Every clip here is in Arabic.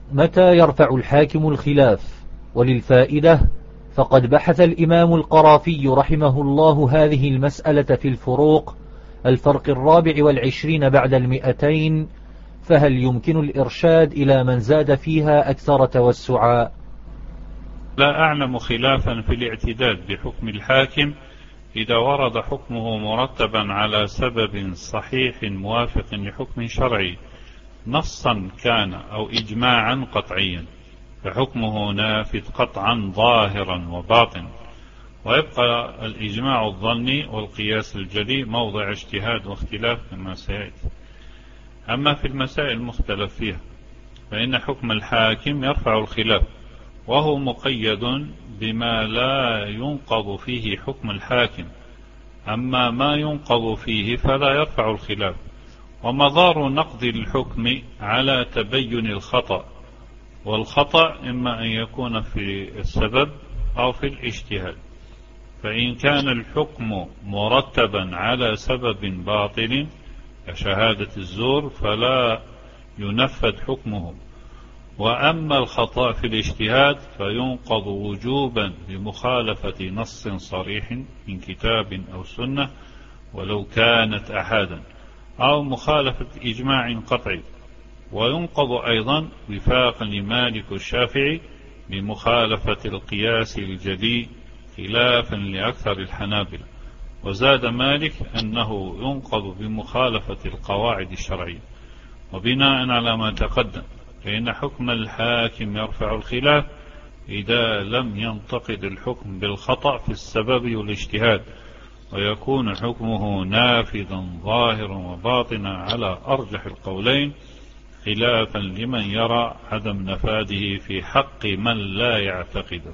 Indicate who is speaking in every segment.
Speaker 1: متى يرفع الحاكم الخلاف؟ وللفائدة، فقد بحث الإمام القرافي رحمه الله هذه المسألة في الفروق الفرق 24 بعد 200، فهل يمكن الإرشاد إلى من زاد فيها أكثر توسعا؟
Speaker 2: لا أعلم خلافا في الاعتداد بحكم الحاكم إذا ورد حكمه مرتبا على سبب صحيح موافق لحكم شرعي نصا كان أو إجماعا قطعيا، فحكمه نافذ قطعا ظاهرا وباطن، ويبقى الإجماع الظني والقياس الجلي موضع اجتهاد واختلاف كما سيأتي. أما في المسائل المختلف فيها فإن حكم الحاكم يرفع الخلاف، وهو مقيد بما لا ينقض فيه حكم الحاكم، أما ما ينقض فيه فلا يرفع الخلاف. ومدار نقض الحكم على تبين الخطأ، والخطأ إما أن يكون في السبب أو في الاجتهاد، فإن كان الحكم مرتبا على سبب باطل كشهادة الزور فلا ينفذ حكمه، وأما الخطأ في الاجتهاد فينقض وجوبا بمخالفة نص صريح من كتاب أو سنة ولو كانت أحادا، أو مخالفة إجماع قطعي، وينقض أيضا وفاقا لمالك الشافعي بمخالفة القياس الجلي خلافا لأكثر الحنابلة، وزاد مالك أنه ينقض بمخالفة القواعد الشرعية. وبناء على ما تقدم فإن حكم الحاكم يرفع الخلاف إذا لم ينتقد الحكم بالخطأ في السبب والاجتهاد، ويكون حكمه نافذا ظاهرا وباطنا على أرجح القولين، خلافا لمن يرى عدم نفاذه في حق من لا يعتقده.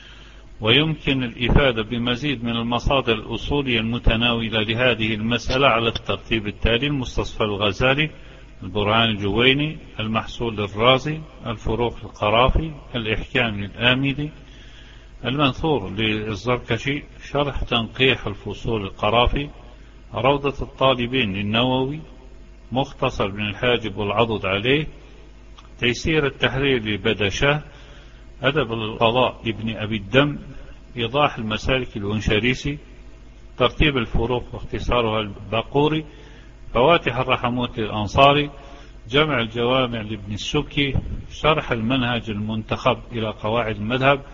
Speaker 2: ويمكن الإفادة بمزيد من المصادر الأصولية المتناولة لهذه المسألة على الترتيب التالي: المستصفى الغزالي، البرهان الجويني، المحصول الرازي، الفروق القرافي، الإحكام للآمدي، المنثور للزركشي، شرح تنقيح الفصول القرافي، روضة الطالبين للنووي، مختصر بن الحاجب والعضد عليه، تيسير التحرير لبدشاه، أدب القضاء لابن أبي الدم، إيضاح المسالك الونشاريسي، ترتيب الفروق واختصارها الباقوري، فواتح الرحموت للأنصاري، جمع الجوامع لابن السبكي، شرح المنهج المنتخب إلى قواعد المذهب.